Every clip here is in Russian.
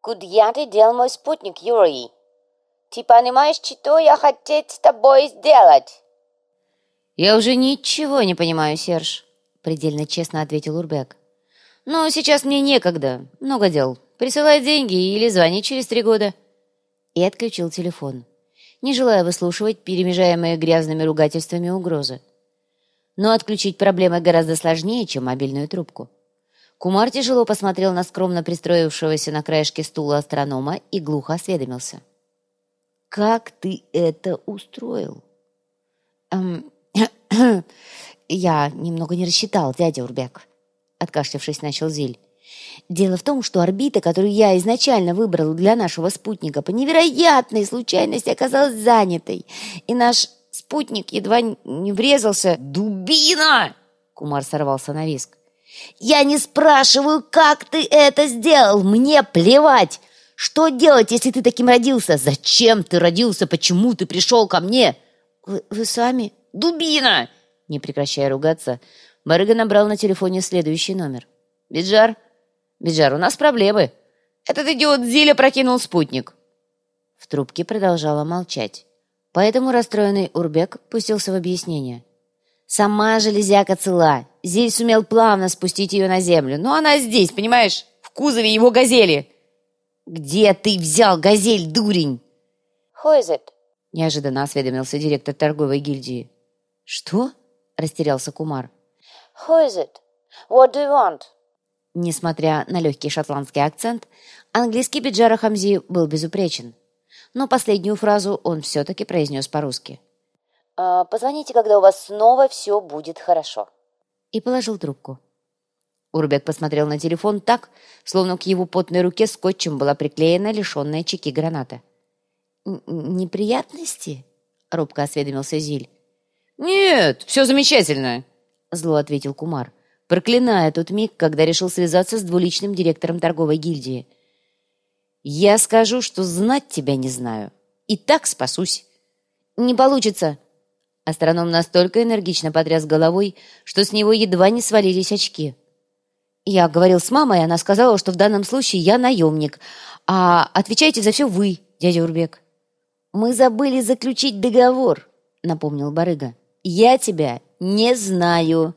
Куда ты дел мой спутник, Юрий? Ты понимаешь, что я хотел с тобой сделать?» «Я уже ничего не понимаю, Серж», — предельно честно ответил Урбек. «Но сейчас мне некогда, много дел. Присылай деньги или звони через 3 года». И отключил телефон, не желая выслушивать перемежаемые грязными ругательствами угрозы. Но отключить проблемы гораздо сложнее, чем мобильную трубку. Кумар тяжело посмотрел на скромно пристроившегося на краешке стула астронома и глухо осведомился. «Как ты это устроил?» «Я немного не рассчитал, дядя Урбек», — откашлявшись, начал Зиль. «Дело в том, что орбита, которую я изначально выбрал для нашего спутника, по невероятной случайности оказалась занятой, и наш спутник едва не врезался...» «Дубина!» — Кумар сорвался на визг. «Я не спрашиваю, как ты это сделал! Мне плевать! Что делать, если ты таким родился? Зачем ты родился? Почему ты пришел ко мне?» «Вы сами?» «Дубина!» Не прекращая ругаться, барыга набрал на телефоне следующий номер. «Биджар? Биджар, у нас проблемы. Этот идиот Зиля прокинул спутник». В трубке продолжала молчать. Поэтому расстроенный Урбек пустился в объяснение. «Сама железяка цела. Зиль сумел плавно спустить ее на землю. Но она здесь, понимаешь? В кузове его газели». «Где ты взял газель, дурень?» «Who is it?» Неожиданно осведомился директор торговой гильдии. «Что?» — растерялся Кумар. «Who is it? What do you want?» Несмотря на легкий шотландский акцент, английский Биджара Хамзи был безупречен. Но последнюю фразу он все-таки произнес по-русски. «Позвоните, когда у вас снова все будет хорошо». И положил трубку. Урбек посмотрел на телефон так, словно к его потной руке скотчем была приклеена лишенная чеки граната. «Неприятности?» — робко осведомился Зиль. «Нет, все замечательно», — зло ответил Кумар, проклиная тот миг, когда решил связаться с двуличным директором торговой гильдии. «Я скажу, что знать тебя не знаю. И так спасусь». «Не получится». Астроном настолько энергично потряс головой, что с него едва не свалились очки. «Я говорил с мамой, она сказала, что в данном случае я наемник, а отвечаете за все вы, дядя Урбек». «Мы забыли заключить договор», — напомнил барыга. «Я тебя не знаю».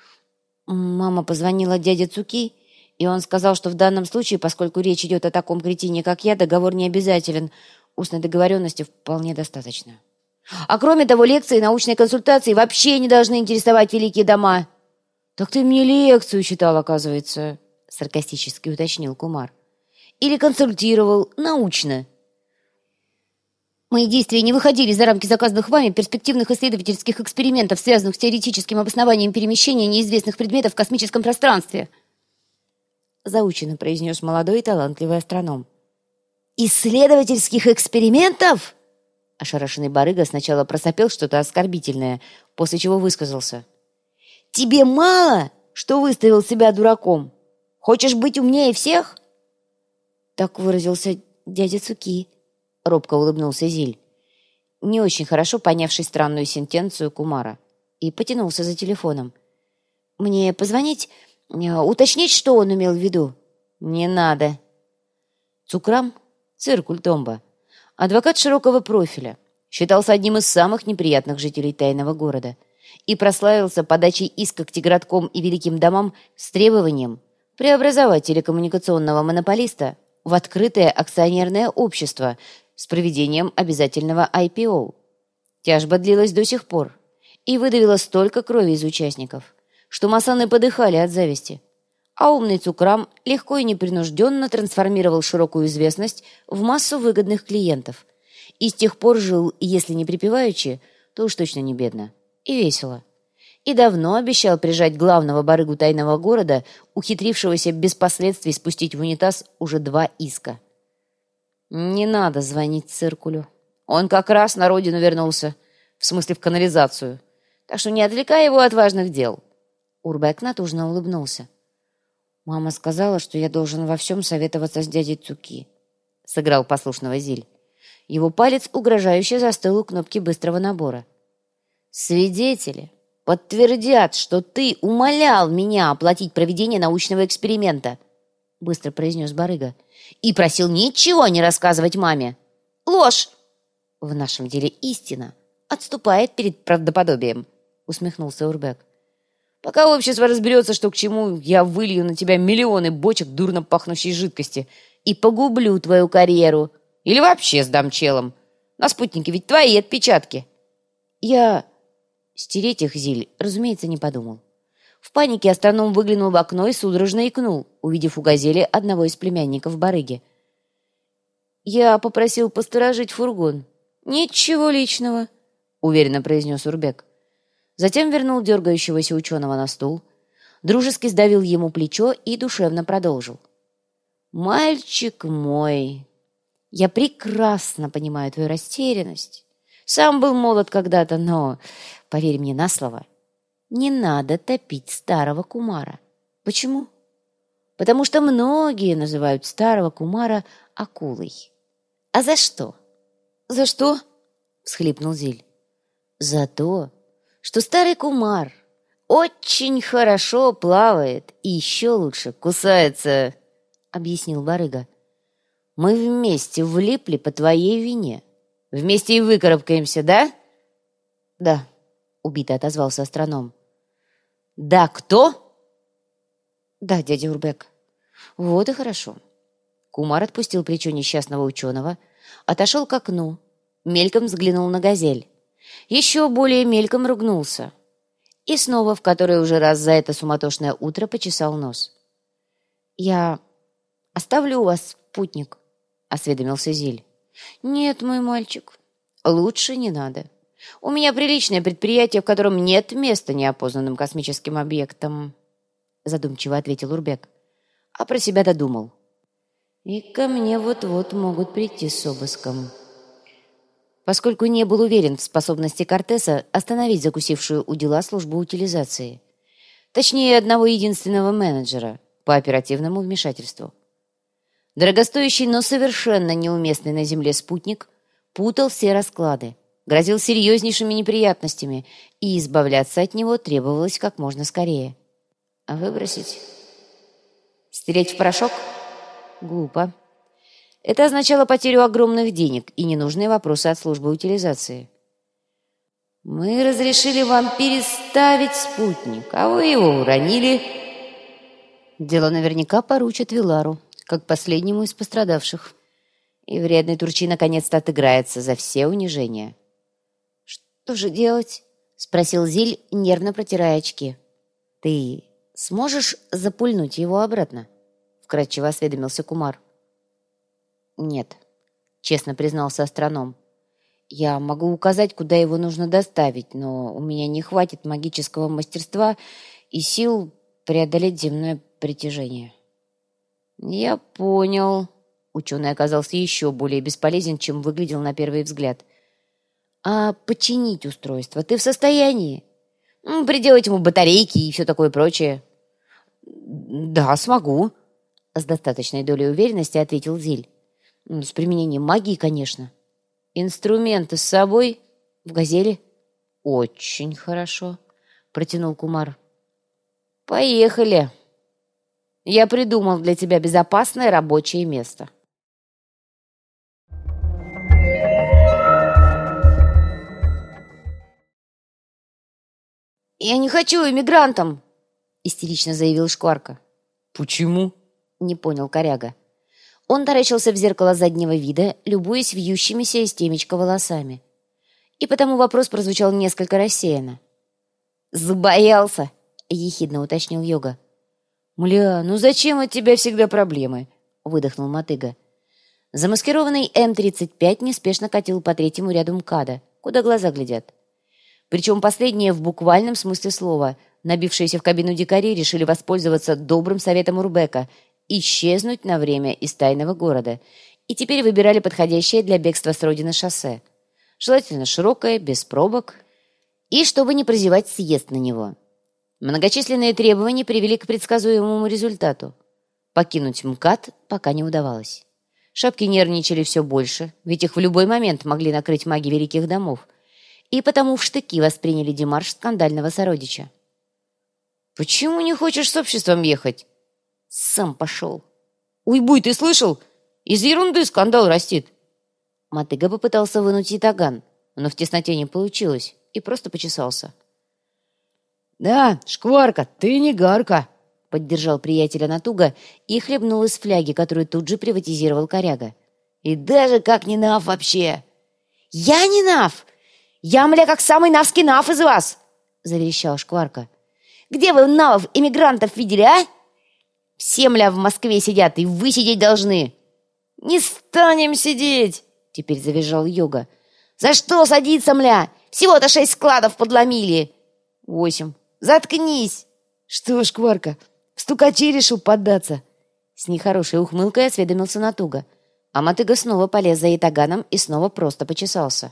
Мама позвонила дяде Цуки, и он сказал, что в данном случае, поскольку речь идет о таком кретине, как я, договор не обязателен. Устной договоренности вполне достаточно. А кроме того, лекции и научные консультации вообще не должны интересовать великие дома. «Так ты мне лекцию читал, оказывается», — саркастически уточнил Кумар. «Или консультировал научно». «Мои действия не выходили за рамки заказанных вами перспективных исследовательских экспериментов, связанных с теоретическим обоснованием перемещения неизвестных предметов в космическом пространстве», заученно произнес молодой и талантливый астроном. «Исследовательских экспериментов?» Ошарашенный барыга сначала просопел что-то оскорбительное, после чего высказался. «Тебе мало, что выставил себя дураком? Хочешь быть умнее всех?» Так выразился дядя Цуки. Робко улыбнулся Зиль, не очень хорошо понявший странную сентенцию Кумара, и потянулся за телефоном. «Мне позвонить, уточнить, что он имел в виду?» «Не надо». Цукрам, Циркуль Томба, адвокат широкого профиля, считался одним из самых неприятных жителей тайного города и прославился подачей иска к тиграткам и великим домам с требованием преобразовать телекоммуникационного монополиста в открытое акционерное общество с проведением обязательного IPO. Тяжба длилась до сих пор и выдавила столько крови из участников, что масаны подыхали от зависти, а умный Цукрам легко и непринужденно трансформировал широкую известность в массу выгодных клиентов и с тех пор жил, если не припеваючи, то уж точно не бедно и весело, и давно обещал прижать главного барыгу тайного города, ухитрившегося без последствий спустить в унитаз уже 2 иска. «Не надо звонить Циркулю. Он как раз на родину вернулся, в смысле в канализацию. Так что не отвлекай его от важных дел». Урбек натужно улыбнулся. «Мама сказала, что я должен во всем советоваться с дядей Цуки», — сыграл послушного Зиль. Его палец угрожающе застыл у кнопки быстрого набора. «Свидетели подтвердят, что ты умолял меня оплатить проведение научного эксперимента». — быстро произнес барыга. «И просил ничего не рассказывать маме». «Ложь!» «В нашем деле истина отступает перед правдоподобием», — усмехнулся Урбек. «Пока общество разберется, что к чему, я вылью на тебя миллионы бочек дурно пахнущей жидкости и погублю твою карьеру. Или вообще сдам челом. На спутнике ведь твои отпечатки». Я стереть их, Зиль, разумеется, не подумал. В панике астроном выглянул в окно и судорожно икнул, увидев у газели одного из племянников барыги. «Я попросил посторожить фургон». «Ничего личного», — уверенно произнес Урбек. Затем вернул дергающегося ученого на стул, дружески сдавил ему плечо и душевно продолжил. «Мальчик мой, я прекрасно понимаю твою растерянность. Сам был молод когда-то, но, поверь мне на слово, не надо топить старого кумара. Почему? Потому что многие называют старого кумара акулой. А за что?» «За что?» — всхлипнул Зиль. «За то, что старый кумар очень хорошо плавает и еще лучше кусается», — объяснил барыга. «Мы вместе влипли по твоей вине. Вместе и выкарабкаемся, да?» «Да», — убито отозвался астроном. «Да кто?» «Да, дядя Урбек». «Вот и хорошо». Кумар отпустил плечо несчастного ученого, отошел к окну, мельком взглянул на газель. Еще более мельком ругнулся. И снова, в который уже раз за это суматошное утро, почесал нос. «Я оставлю у вас спутник», — осведомился Зиль. «Нет, мой мальчик, лучше не надо. У меня приличное предприятие, в котором нет места неопознанным космическим объектам», — задумчиво ответил Урбек. А про себя додумал. «И ко мне вот-вот могут прийти с обыском». Поскольку не был уверен в способности Кортеса остановить закусившую у дела службу утилизации. Точнее, одного единственного менеджера по оперативному вмешательству. Дорогостоящий, но совершенно неуместный на Земле спутник путал все расклады, грозил серьезнейшими неприятностями, и избавляться от него требовалось как можно скорее. А выбросить? Стереть в порошок? Глупо. Это означало потерю огромных денег и ненужные вопросы от службы утилизации. «Мы разрешили вам переставить спутник, а вы его уронили». Дело наверняка поручат Вилару, как последнему из пострадавших. И вредный Турчи наконец-то отыграется за все унижения. «Что же делать?» — спросил Зиль, нервно протирая очки. «Ты сможешь запульнуть его обратно?» — вкратчиво осведомился Кумар. «Нет», — честно признался астроном. «Я могу указать, куда его нужно доставить, но у меня не хватит магического мастерства и сил преодолеть земное притяжение». «Я понял». Ученый оказался еще более бесполезен, чем выглядел на первый взгляд. «А починить устройство ты в состоянии? Приделать ему батарейки и все такое прочее?» «Да, смогу», — с достаточной долей уверенности ответил Зиль. «С применением магии, конечно». «Инструменты с собой? В газели?» «Очень хорошо», — протянул Кумар. «Поехали. Я придумал для тебя безопасное рабочее место». «Я не хочу эмигрантом!» — истерично заявил Шкварка. «Почему?» — не понял коряга. Он таращился в зеркало заднего вида, любуясь вьющимися из темечка волосами. И потому вопрос прозвучал несколько рассеянно. «Забоялся!» — ехидно уточнил Йога. «Мля, ну зачем от тебя всегда проблемы?» — выдохнул Мотыга. Замаскированный М-35 неспешно катил по третьему ряду МКАДа, куда глаза глядят. Причем последние в буквальном смысле слова. Набившиеся в кабину дикари решили воспользоваться добрым советом Урбека — исчезнуть на время из тайного города, и теперь выбирали подходящее для бегства с родины шоссе. Желательно широкое, без пробок, и чтобы не прозевать съезд на него. Многочисленные требования привели к предсказуемому результату. Покинуть МКАД пока не удавалось. Шапки нервничали все больше, ведь их в любой момент могли накрыть маги великих домов, и потому в штыки восприняли демарш скандального сородича. «Почему не хочешь с обществом ехать?» «Сам пошел», Уйбуй, ты слышал? Из ерунды скандал растит. Мотыга попытался вынуть ятаган, но в тесноте не получилось и просто почесался. «Да, Шкварка, ты не гарка!» — поддержал приятеля Натуга и хлебнул из фляги, которую тут же приватизировал коряга. «И даже как не нав вообще!» «Я не нав! Я, мля, как самый навский нав из вас!» — заверещал Шкварка. «Где вы навов, эмигрантов, видели, а? Все, мля, в Москве сидят, и вы сидеть должны!» «Не станем сидеть!» — теперь завизжал Йога. «За что садиться, мля? Всего-то 6 складов подломили!» 8. «Заткнись!» «Что, Шкварка, в стукачи решил поддаться?» С нехорошей ухмылкой осведомился Натуга. А Мотыга снова полез за ятаганом и снова просто почесался.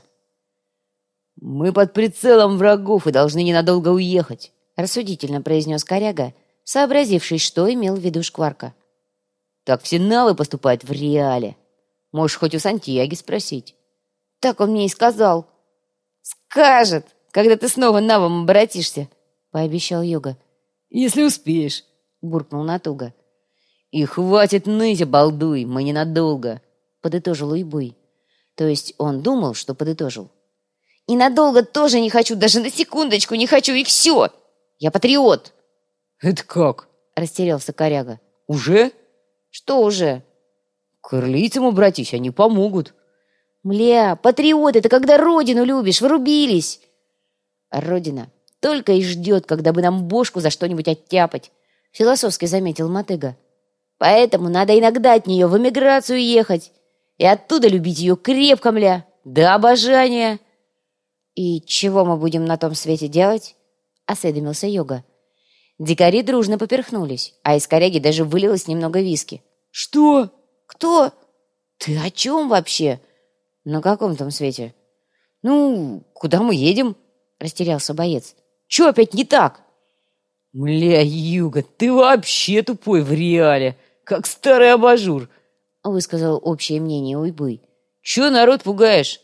«Мы под прицелом врагов и должны ненадолго уехать», — рассудительно произнес коряга, сообразивший, что имел в виду Шкварка. «Так все навы поступают в реале. Можешь хоть у Сантьяги спросить». «Так он мне и сказал». «Скажет, когда ты снова навом обратишься», — пообещал Йога. «Если успеешь», — буркнул Натуга. «И хватит ныть, обалдуй, мы ненадолго», — подытожил Уйбуй. То есть он думал, что подытожил. «И надолго тоже не хочу, даже на секундочку не хочу, и все! Я патриот!» «Это как?» — растерялся коряга. «Уже?» «Что уже?» «К орлийцам обратись, они помогут». «Мля, патриот — это когда родину любишь, врубились!» «Родина только и ждет, когда бы нам бошку за что-нибудь оттяпать», — философски заметил Мотыга. «Поэтому надо иногда от нее в эмиграцию ехать и оттуда любить ее крепко, мля, до обожания». «И чего мы будем на том свете делать?» — осведомился Йога. Дикари дружно поперхнулись, а из коряги даже вылилось немного виски. «Что? Кто? Ты о чем вообще?» «На каком там свете?» «Ну, куда мы едем?» — растерялся боец. «Че опять не так?» «Мля, Юга, ты вообще тупой в реале, как старый абажур», — высказал общее мнение Уйбуй. «Че народ пугаешь?»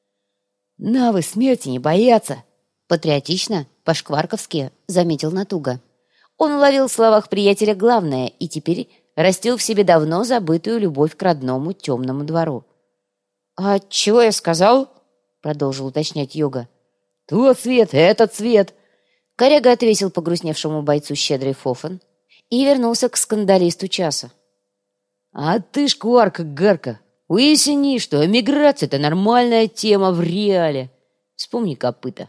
«Навы смерти не боятся», — патриотично, по-шкварковски заметил Натуга. Он уловил в словах приятеля главное и теперь растил в себе давно забытую любовь к родному темному двору. «А чего я сказал?» — продолжил уточнять Йога. «Тот цвет, этот цвет!» Коряга отвесил погрустневшему бойцу щедрый фофан и вернулся к скандалисту часа. «А ты, Шкварка-гарка, уясни, что эмиграция — это нормальная тема в реале. Вспомни Копыта».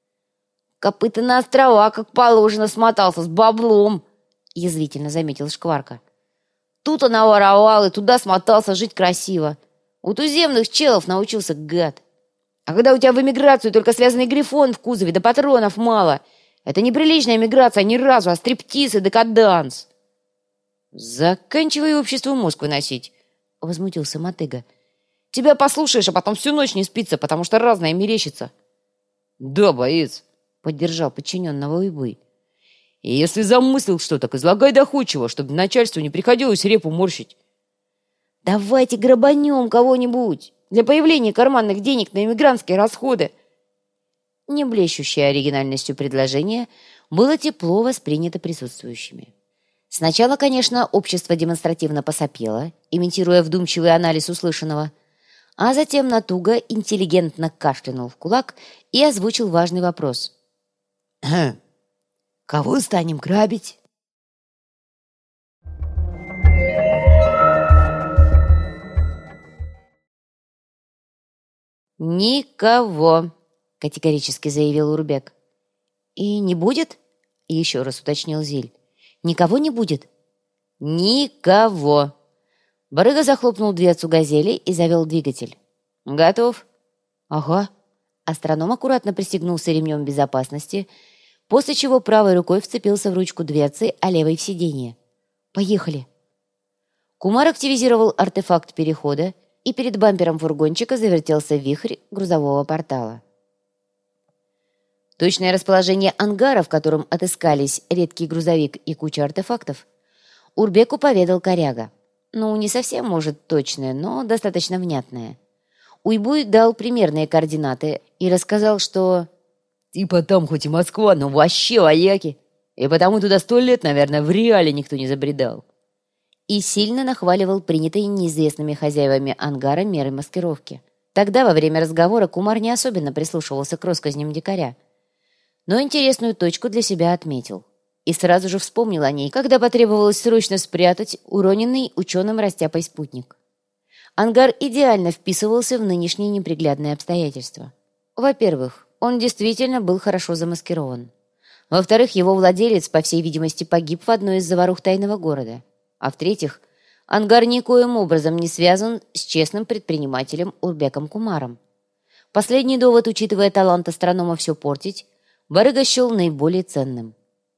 «Копыта на острова, как положено, смотался с баблом», — язвительно заметил Шкварка. «Тут он воровал и туда смотался жить красиво. У туземных челов научился, гад. А когда у тебя в эмиграцию только связанный грифон в кузове, да патронов мало, это неприличная эмиграция ни разу, а стриптиз и декаданс». «Заканчивай обществу мозг выносить», — возмутился Мотыга. «Тебя послушаешь, а потом всю ночь не спится, потому что разное мерещится». «Да, боец», — поддержал подчиненного Уйбуй. «И если замыслил что, так излагай доходчиво, чтобы начальству не приходилось репу морщить». «Давайте грабанем кого-нибудь для появления карманных денег на эмигрантские расходы». Не блещущее оригинальностью предложение было тепло воспринято присутствующими. Сначала, конечно, общество демонстративно посопело, имитируя вдумчивый анализ услышанного, а затем Натуга интеллигентно кашлянул в кулак и озвучил важный вопрос. «Кого станем грабить?» «Никого», — категорически заявил Урбек. «И не будет?» — еще раз уточнил Зиль. «Никого не будет?» «Никого!» Барыга захлопнул дверцу «Газели» и завел двигатель. «Готов?» «Ага». Астроном аккуратно пристегнулся ремнем безопасности, после чего правой рукой вцепился в ручку дверцы, а левой в сиденье. «Поехали!» Кумар активизировал артефакт перехода, и перед бампером фургончика завертелся вихрь грузового портала. Точное расположение ангара, в котором отыскались редкий грузовик и куча артефактов, Урбеку поведал коряга. Ну, не совсем, может, точное, но достаточно внятное. Уйбуй дал примерные координаты и рассказал, что... «Типа там хоть и Москва, но вообще вояки, и потому туда 100 лет, наверное, в реале никто не забредал». и сильно нахваливал принятые неизвестными хозяевами ангара меры маскировки. Тогда, во время разговора, Кумар не особенно прислушивался к россказням дикаря, но интересную точку для себя отметил и сразу же вспомнил о ней, когда потребовалось срочно спрятать уроненный ученым растяпой спутник. Ангар идеально вписывался в нынешние неприглядные обстоятельства. Во-первых, он действительно был хорошо замаскирован. Во-вторых, его владелец, по всей видимости, погиб в одной из заварух тайного города. А в-третьих, ангар никоим образом не связан с честным предпринимателем Урбеком Кумаром. Последний довод, учитывая талант астронома все портить, барыга счел наиболее ценным.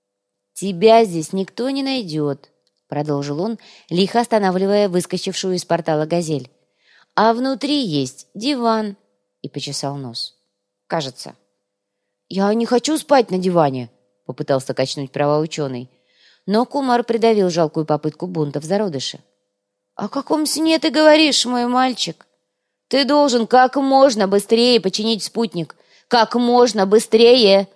«Тебя здесь никто не найдет», — продолжил он, лихо останавливая выскочившую из портала газель. «А внутри есть диван», — и почесал нос. «Кажется». «Я не хочу спать на диване», — попытался качнуть права ученый. Но Кумар придавил жалкую попытку бунта в зародыше. «О каком сне ты говоришь, мой мальчик? Ты должен как можно быстрее починить спутник. Как можно быстрее!»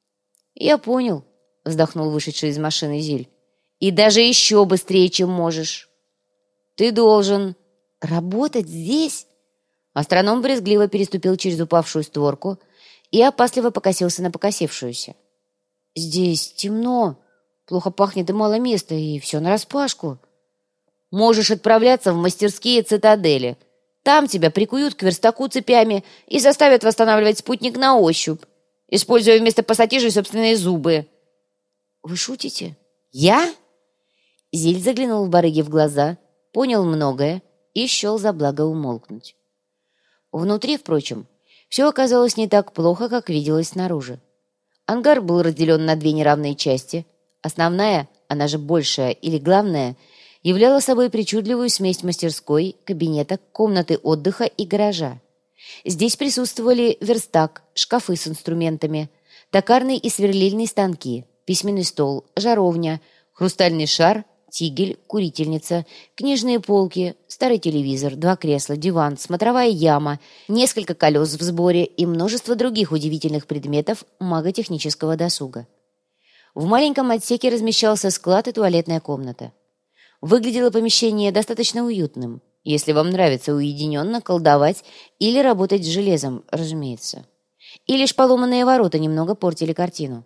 «Я понял», — вздохнул вышедший из машины Зиль. «И даже еще быстрее, чем можешь. Ты должен работать здесь?» Астроном брезгливо переступил через упавшую створку и опасливо покосился на покосившуюся. «Здесь темно, плохо пахнет и мало места, и все нараспашку. Можешь отправляться в мастерские цитадели. Там тебя прикуют к верстаку цепями и заставят восстанавливать спутник на ощупь, используя вместо пассатижей собственные зубы». «Вы шутите? Я?» Зиль заглянул в барыги в глаза, понял многое и счел за благо умолкнуть. Внутри, впрочем, все оказалось не так плохо, как виделось снаружи. Ангар был разделен на две неравные части. Основная, она же большая или главная, являла собой причудливую смесь мастерской, кабинета, комнаты отдыха и гаража. Здесь присутствовали верстак, шкафы с инструментами, токарный и сверлильный станки, письменный стол, жаровня, хрустальный шар, тигель, курительница, книжные полки, старый телевизор, два кресла, диван, смотровая яма, несколько колес в сборе и множество других удивительных предметов маготехнического досуга. В маленьком отсеке размещался склад и туалетная комната. Выглядело помещение достаточно уютным, если вам нравится уединенно колдовать или работать с железом, разумеется. И лишь поломанные ворота немного портили картину.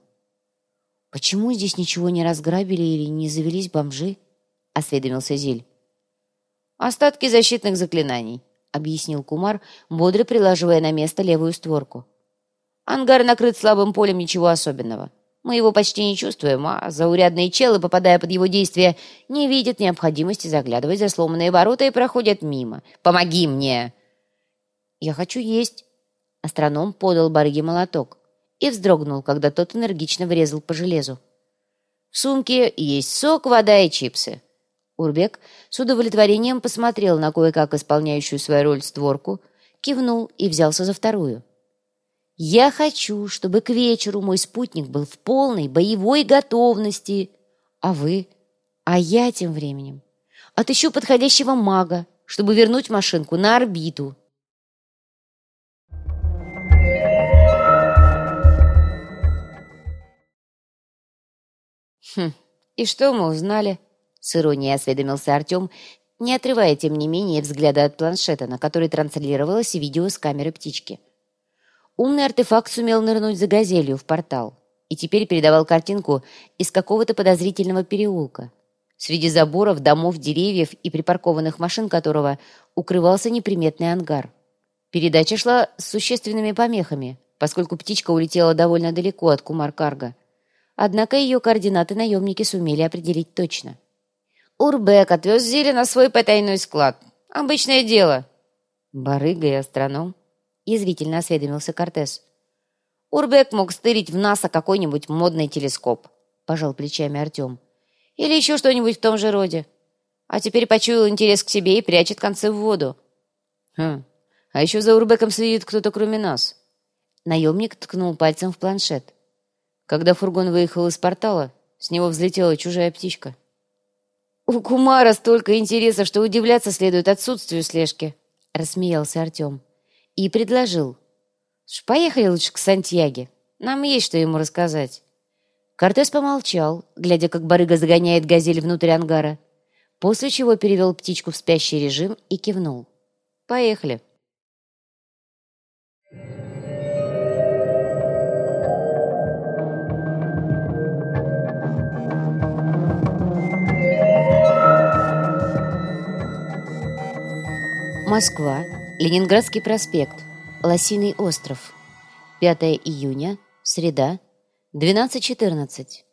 «Почему здесь ничего не разграбили или не завелись бомжи?» — осведомился Зиль. «Остатки защитных заклинаний», — объяснил Кумар, бодро прилаживая на место левую створку. «Ангар накрыт слабым полем, ничего особенного. Мы его почти не чувствуем, а заурядные челы, попадая под его действие, не видят необходимости заглядывать за сломанные ворота и проходят мимо. Помоги мне!» «Я хочу есть!» Астроном подал барыге молоток и вздрогнул, когда тот энергично врезал по железу. «В сумке есть сок, вода и чипсы». Урбек с удовлетворением посмотрел на кое-как исполняющую свою роль створку, кивнул и взялся за вторую. «Я хочу, чтобы к вечеру мой спутник был в полной боевой готовности. А вы? А я тем временем отыщу подходящего мага, чтобы вернуть машинку на орбиту». «И что мы узнали?» — с иронией осведомился Артем, не отрывая, тем не менее, взгляда от планшета, на который транслировалось видео с камеры птички. Умный артефакт сумел нырнуть за газелью в портал и теперь передавал картинку из какого-то подозрительного переулка, среди заборов, домов, деревьев и припаркованных машин которого укрывался неприметный ангар. Передача шла с существенными помехами, поскольку птичка улетела довольно далеко от Кумар-Карга. Однако ее координаты наемники сумели определить точно. «Урбек отвез Зиля на свой потайной склад. Обычное дело». «Барыга и астроном?» — язвительно осведомился Кортес. «Урбек мог стырить в НАСА какой-нибудь модный телескоп», — пожал плечами Артем. «Или еще что-нибудь в том же роде. А теперь почуял интерес к себе и прячет концы в воду». А еще за Урбеком следит кто-то кроме нас». Наемник ткнул пальцем в планшет. Когда фургон выехал из портала, с него взлетела чужая птичка. «У Кумара столько интереса, что удивляться следует отсутствию слежки», — рассмеялся Артем. И предложил. «Поехали лучше к Сантьяге. Нам есть что ему рассказать». Кортес помолчал, глядя, как барыга загоняет газель внутрь ангара. после чего перевел птичку в спящий режим и кивнул. «Поехали». Москва, Ленинградский проспект, Лосиный остров. 5 июня, среда, 12:14.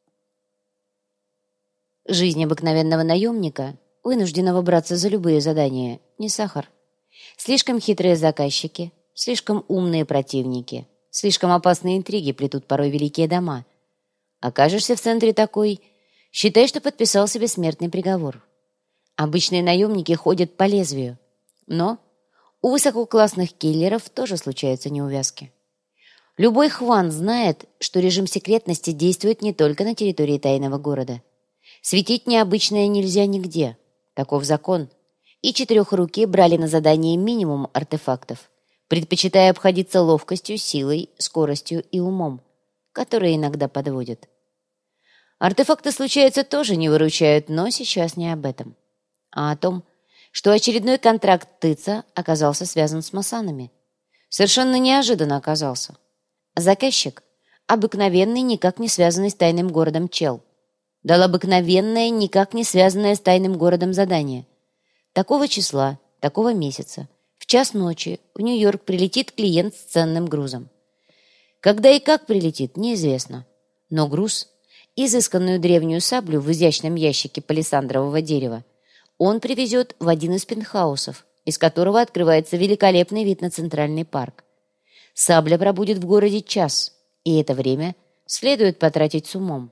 Жизнь обыкновенного наемника, вынужденного браться за любые задания, не сахар. Слишком хитрые заказчики, слишком умные противники, слишком опасные интриги плетут порой великие дома. Окажешься в центре такой, считай, что подписал себе смертный приговор. Обычные наемники ходят по лезвию, но у высококлассных киллеров тоже случаются неувязки. Любой хван знает, что режим секретности действует не только на территории тайного города. Светить необычное нельзя нигде. Таков закон. И четырехруки брали на задание минимум артефактов, предпочитая обходиться ловкостью, силой, скоростью и умом, которые иногда подводят. Артефакты, случается, тоже не выручают, но сейчас не об этом, а о том, что очередной контракт Тыца оказался связан с масанами. Совершенно неожиданно оказался. Заказчик — обыкновенный, никак не связанный с тайным городом чел. Дал обыкновенное, никак не связанное с тайным городом задание. Такого числа, такого месяца, в час ночи в Нью-Йорк прилетит клиент с ценным грузом. Когда и как прилетит, неизвестно. Но груз, изысканную древнюю саблю в изящном ящике палисандрового дерева, он привезет в один из пентхаусов, из которого открывается великолепный вид на Центральный парк. Сабля пробудет в городе час, и это время следует потратить с умом.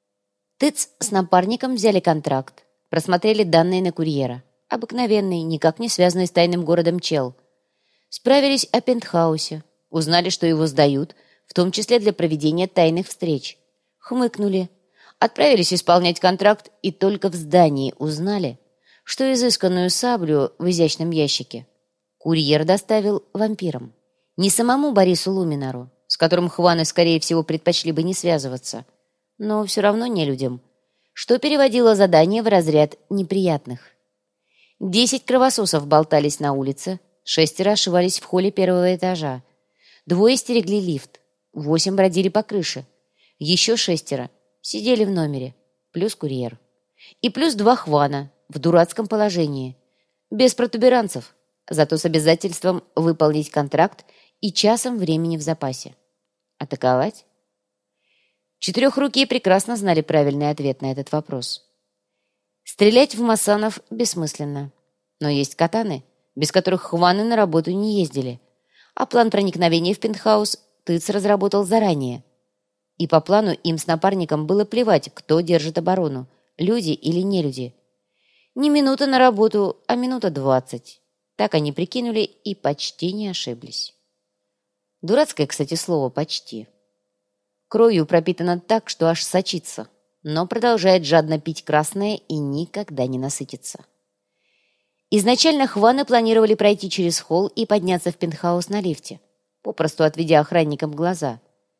Тыц с напарником взяли контракт, просмотрели данные на курьера. Обыкновенный, никак не связанный с тайным городом чел. Справились о пентхаусе, узнали, что его сдают, в том числе для проведения тайных встреч. Хмыкнули, отправились исполнять контракт и только в здании узнали, что изысканную саблю в изящном ящике курьер доставил вампирам. Не самому Борису Луминару, с которым хваны, скорее всего, предпочли бы не связываться, но все равно не людям, что переводило задание в разряд неприятных. 10 кровососов болтались на улице, 6 ошивались в холле первого этажа, 2 стерегли лифт, 8 бродили по крыше, еще 6 сидели в номере, плюс курьер. И плюс 2 хвана в дурацком положении, без протуберанцев, зато с обязательством выполнить контракт и часом времени в запасе. Атаковать? Четырехрукие прекрасно знали правильный ответ на этот вопрос. Стрелять в масанов бессмысленно. Но есть катаны, без которых хваны на работу не ездили. А план проникновения в пентхаус Тыц разработал заранее. И по плану им с напарником было плевать, кто держит оборону, люди или нелюди. Не минута на работу, а минута 20. Так они прикинули и почти не ошиблись. Дурацкое, кстати, слово «почти». Кровью пропитано так, что аж сочится, но продолжает жадно пить красное и никогда не насытится. Изначально хваны планировали пройти через холл и подняться в пентхаус на лифте, попросту отведя охранникам глаза.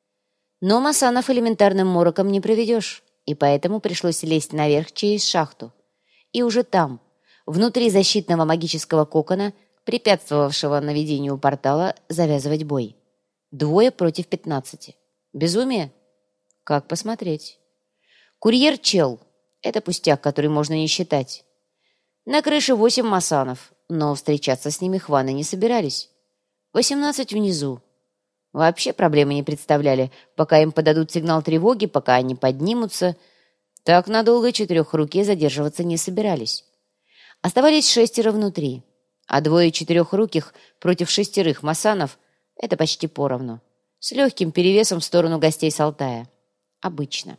Но масанов элементарным мороком не проведешь, и поэтому пришлось лезть наверх через шахту. И уже там, внутри защитного магического кокона, препятствовавшего наведению портала, завязывать бой. 2 против 15. Безумие? Как посмотреть? Курьер чел. Это пустяк, который можно не считать. На крыше 8 масанов, но встречаться с ними хваны не собирались. 18 внизу. Вообще проблемы не представляли, пока им подадут сигнал тревоги, пока они поднимутся. Так надолго четырехрукие задерживаться не собирались. Оставались 6 внутри, а 2 четырехруких против 6 масанов — это почти поровну. С легким перевесом в сторону гостей с Алтая. Обычно.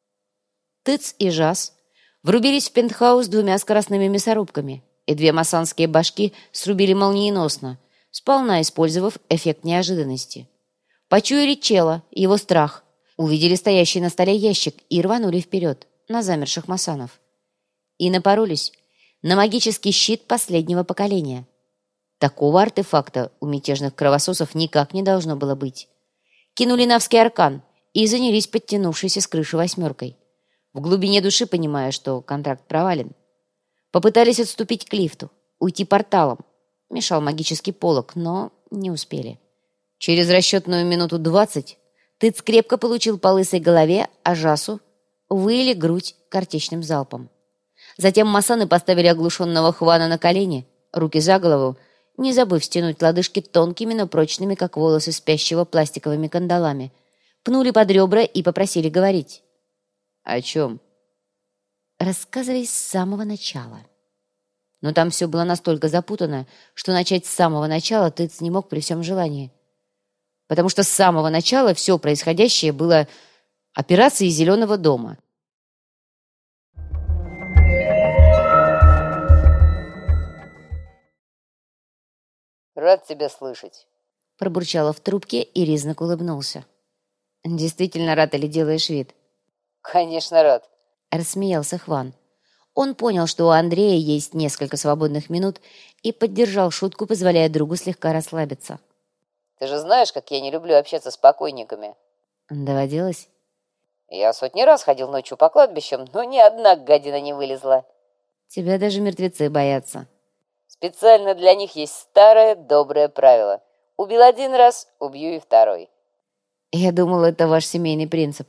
Тыц и Жас врубились в пентхаус 2 скоростными мясорубками, и 2 масанские башки срубили молниеносно, сполна использовав эффект неожиданности. Почуяли чела, его страх, увидели стоящий на столе ящик и рванули вперед, на замерших масанов. И напоролись на магический щит последнего поколения. Такого артефакта у мятежных кровососов никак не должно было быть. Кинули навский аркан и занялись подтянувшейся с крыши 8, в глубине души понимая, что контракт провален. Попытались отступить к лифту, уйти порталом. Мешал магический полог, но не успели. Через расчетную минуту 20 Тыц крепко получил по лысой голове, а Жасу выили грудь картечным залпом. Затем масаны поставили оглушенного Хвана на колени, руки за голову, не забыв стянуть лодыжки тонкими, но прочными, как волосы спящего, пластиковыми кандалами. Пнули под ребра и попросили говорить. «О чем?» «Рассказывай с самого начала». Но там все было настолько запутано, что начать с самого начала Тыц не мог при всем желании. Потому что с самого начала все происходящее было операцией Зеленого дома. Рад тебя слышать. Пробурчала в трубке, и Ризнак улыбнулся. «Действительно рад или делаешь вид?» Конечно, рад. Рассмеялся Хван. Он понял, что у Андрея есть несколько свободных минут, и поддержал шутку, позволяя другу слегка расслабиться. Ты же знаешь, как я не люблю общаться с покойниками. Доводилось? Я сотни раз ходил ночью по кладбищам, но ни одна гадина не вылезла. Тебя даже мертвецы боятся. Специально для них есть старое доброе правило. Убил один раз, убью и второй. Я думал, это ваш семейный принцип.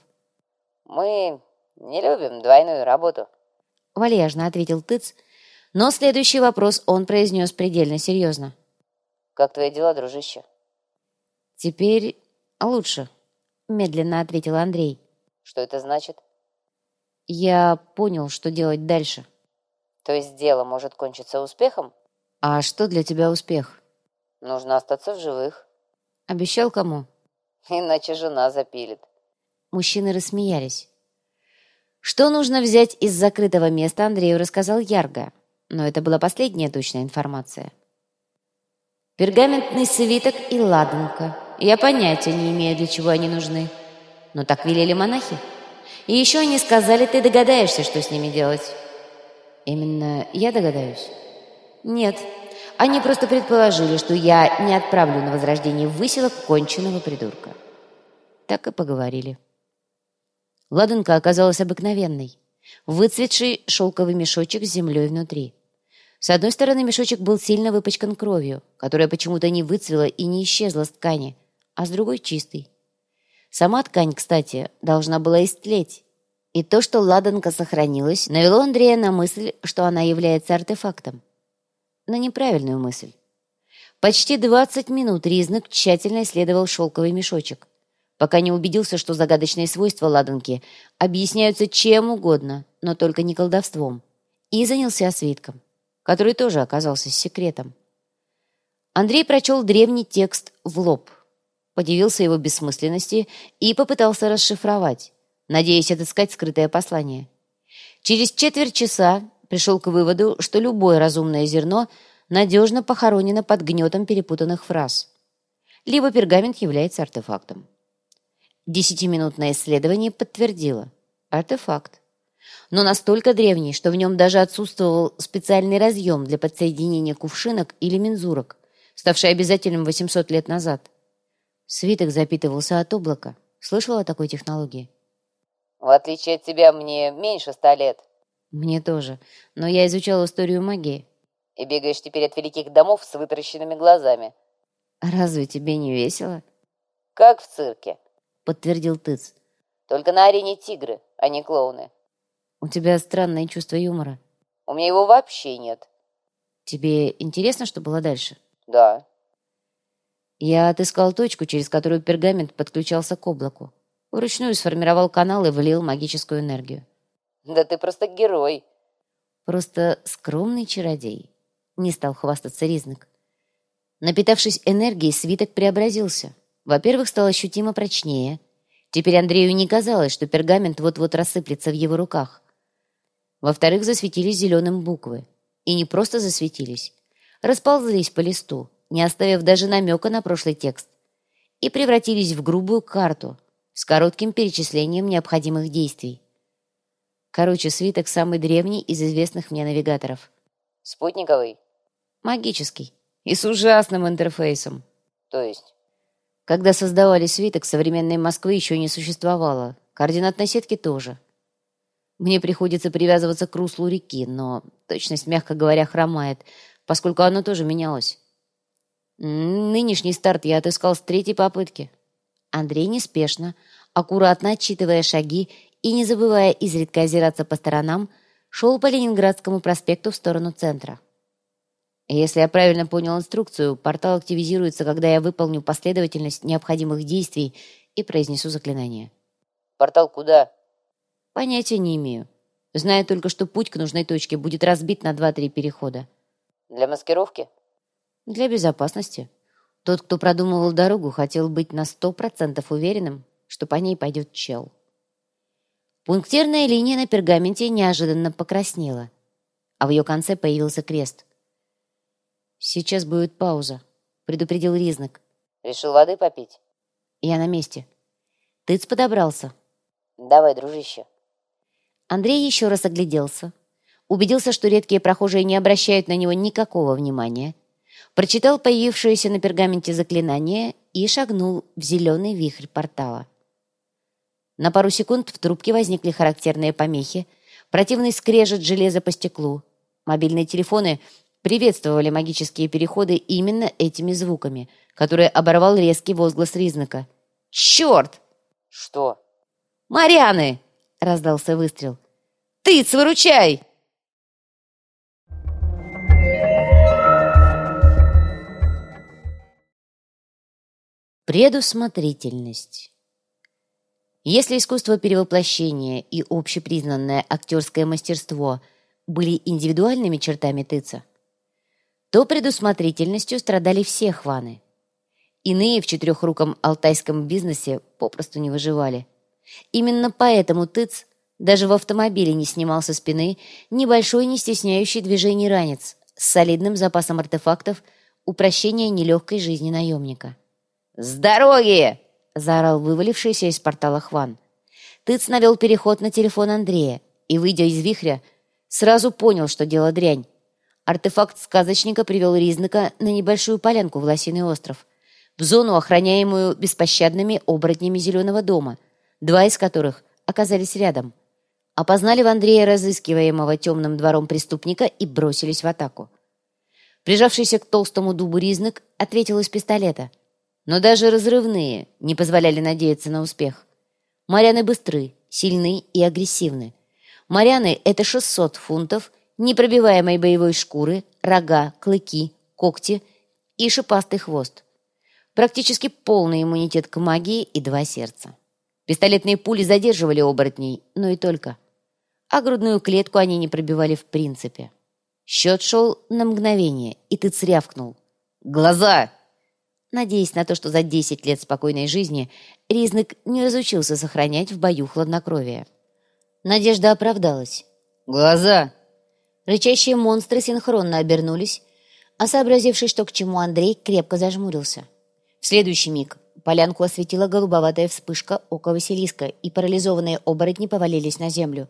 Мы не любим двойную работу. Вальяжно ответил Тыц, но следующий вопрос он произнес предельно серьезно. Как твои дела, дружище? Теперь лучше, медленно ответил Андрей. Что это значит? Я понял, что делать дальше. То есть дело может кончиться успехом? А что для тебя успех? Нужно остаться в живых. Обещал кому? Иначе жена запилит. Мужчины рассмеялись. Что нужно взять из закрытого места, Андрею рассказал Ярго, но это была последняя точная информация. Пергаментный свиток и ладанка. Я понятия не имею, для чего они нужны. Но так велели монахи. И еще они сказали, ты догадаешься, что с ними делать. Именно я догадаюсь? Нет, они просто предположили, что я не отправлю на возрождение выселок конченого придурка. Так и поговорили. Ладанка оказалась обыкновенной. Выцветший шелковый мешочек с землей внутри. С одной стороны мешочек был сильно выпачкан кровью, которая почему-то не выцвела и не исчезла с ткани, а с другой чистый. Сама ткань, кстати, должна была истлеть. И то, что ладанка сохранилась, навело Андрея на мысль, что она является артефактом. На неправильную мысль. Почти 20 минут Ризнак тщательно исследовал шелковый мешочек, пока не убедился, что загадочные свойства ладанки объясняются чем угодно, но только не колдовством, и занялся свитком, который тоже оказался секретом. Андрей прочел древний текст в лоб, подивился его бессмысленности и попытался расшифровать, надеясь отыскать скрытое послание. Через четверть часа пришел к выводу, что любое разумное зерно надежно похоронено под гнетом перепутанных фраз. Либо пергамент является артефактом. 10-минутное исследование подтвердило – артефакт. Но настолько древний, что в нем даже отсутствовал специальный разъем для подсоединения кувшинок или мензурок, ставший обязательным 800 лет назад. Свиток запитывался от облака. Слышал о такой технологии? В отличие от тебя, мне меньше 100 лет. Мне тоже. Но я изучал историю магии. И бегаешь теперь от великих домов с вытаращенными глазами. Разве тебе не весело? Как в цирке. Подтвердил Тыц. Только на арене тигры, а не клоуны. У тебя странное чувство юмора. У меня его вообще нет. Тебе интересно, что было дальше? Да. Я отыскал точку, через которую пергамент подключался к облаку. Вручную сформировал канал и влил магическую энергию. Да ты просто герой. Просто скромный чародей. Не стал хвастаться Ризнак. Напитавшись энергией, свиток преобразился. Во-первых, стал ощутимо прочнее. Теперь Андрею не казалось, что пергамент вот-вот рассыплется в его руках. Во-вторых, засветились зеленым буквы. И не просто засветились. Расползлись по листу, не оставив даже намека на прошлый текст. И превратились в грубую карту с коротким перечислением необходимых действий. Короче, свиток самый древний из известных мне навигаторов. Спутниковый? Магический. И с ужасным интерфейсом. То есть? Когда создавали свиток, современной Москвы еще не существовало. Координатной сетки тоже. Мне приходится привязываться к руслу реки, но точность, мягко говоря, хромает, поскольку оно тоже менялось. Нынешний старт я отыскал с третьей попытки. Андрей неспешно, аккуратно отсчитывая шаги и не забывая изредка озираться по сторонам, шел по Ленинградскому проспекту в сторону центра. Если я правильно понял инструкцию, портал активизируется, когда я выполню последовательность необходимых действий и произнесу заклинание. Портал куда? Понятия не имею. Знаю только, что путь к нужной точке будет разбит на 2-3 перехода. Для маскировки? Для безопасности. Тот, кто продумывал дорогу, хотел быть на 100% уверенным, что по ней пойдет чел. Пунктирная линия на пергаменте неожиданно покраснела, а в ее конце появился крест. «Сейчас будет пауза», — предупредил Ризнак. Решил воды попить? «Я на месте». Тыц подобрался. Давай, дружище. Андрей еще раз огляделся, убедился, что редкие прохожие не обращают на него никакого внимания, прочитал появившееся на пергаменте заклинание и шагнул в зеленый вихрь портала. На пару секунд в трубке возникли характерные помехи, противный скрежет железа по стеклу. Мобильные телефоны приветствовали магические переходы именно этими звуками, которые оборвал резкий возглас Ризнака. «Черт!» Что? «Марианы!» — раздался выстрел. «Тыц, выручай!» Предусмотрительность. Если искусство перевоплощения и общепризнанное актерское мастерство были индивидуальными чертами Тыца, то предусмотрительностью страдали все хваны. Иные в четырехруком алтайском бизнесе попросту не выживали. Именно поэтому Тыц даже в автомобиле не снимал со спины небольшой, не стесняющий движений ранец с солидным запасом артефактов упрощения нелегкой жизни наемника. «С дороги!» — заорал вывалившийся из портала Хван. Тыц навел переход на телефон Андрея и, выйдя из вихря, сразу понял, что дело дрянь. Артефакт сказочника привел Ризнака на небольшую полянку в Лосиный остров, в зону, охраняемую беспощадными оборотнями Зеленого дома, 2 из которых оказались рядом. Опознали в Андрея разыскиваемого темным двором преступника и бросились в атаку. Прижавшийся к толстому дубу Ризнак ответил из пистолета. Но даже разрывные не позволяли надеяться на успех. Моряны быстры, сильны и агрессивны. Моряны — это 600 фунтов непробиваемой боевой шкуры, рога, клыки, когти и шипастый хвост. Практически полный иммунитет к магии и 2 сердца. Пистолетные пули задерживали оборотней, но и только. А грудную клетку они не пробивали в принципе. Счет шел на мгновение, и Тыц рявкнул. «Глаза!» Надеясь на то, что за 10 лет спокойной жизни Ризнак не разучился сохранять в бою хладнокровие. Надежда оправдалась. «Глаза!» Рычащие монстры синхронно обернулись, а сообразивший, что к чему, Андрей крепко зажмурился. В следующий миг полянку осветила голубоватая вспышка ока Василиска, и парализованные оборотни повалились на землю.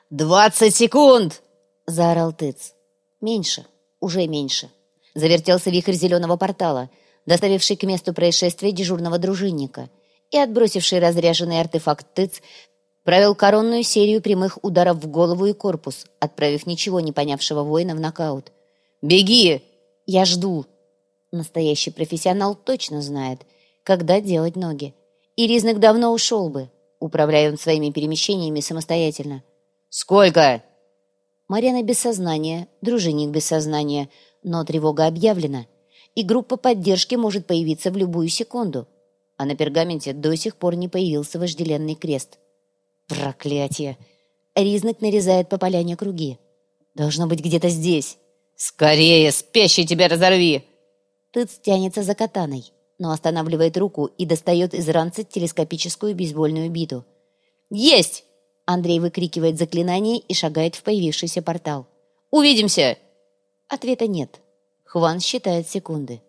20 секунд!» — заорал Тыц. «Меньше, уже меньше». Завертелся вихрь зеленого портала, доставивший к месту происшествия дежурного дружинника, и отбросивший разряженный артефакт Тыц провел коронную серию прямых ударов в голову и корпус, отправив ничего не понявшего воина в нокаут. «Беги! Я жду!» Настоящий профессионал точно знает, когда делать ноги. И Ризнак давно ушел бы, управляя он своими перемещениями самостоятельно. «Сколько?» Марьяна без сознания, дружинник без сознания, но тревога объявлена, и группа поддержки может появиться в любую секунду. А на пергаменте до сих пор не появился вожделенный крест. Проклятие! Ризнак нарезает по поляне круги. Должно быть где-то здесь. «Скорее, спящий тебя разорви!» Тыц тянется за катаной, но останавливает руку и достает из ранца телескопическую бейсбольную биту. «Есть!» Андрей выкрикивает заклинание и шагает в появившийся портал. «Увидимся!» Ответа нет. Хван считает секунды.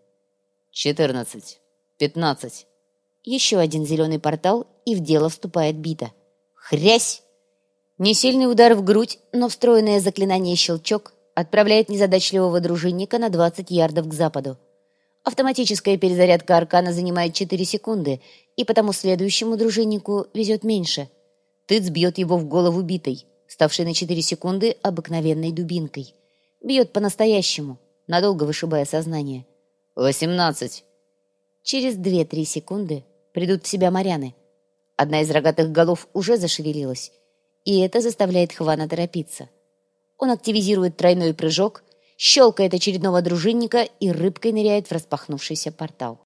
14, 15. Еще один зеленый портал, и в дело вступает бита. Хрясь! Несильный удар в грудь, но встроенное заклинание «Щелчок» отправляет незадачливого дружинника на 20 ярдов к западу. Автоматическая перезарядка аркана занимает 4 секунды, и потому следующему дружиннику везет меньше. Тыц бьет его в голову битой. ставший на 4 секунды обыкновенной дубинкой. Бьет по-настоящему, надолго вышибая сознание. 18. Через 2-3 секунды придут в себя моряны. Одна из рогатых голов уже зашевелилась, и это заставляет Хвана торопиться. Он активизирует тройной прыжок, щелкает очередного дружинника и рыбкой ныряет в распахнувшийся портал.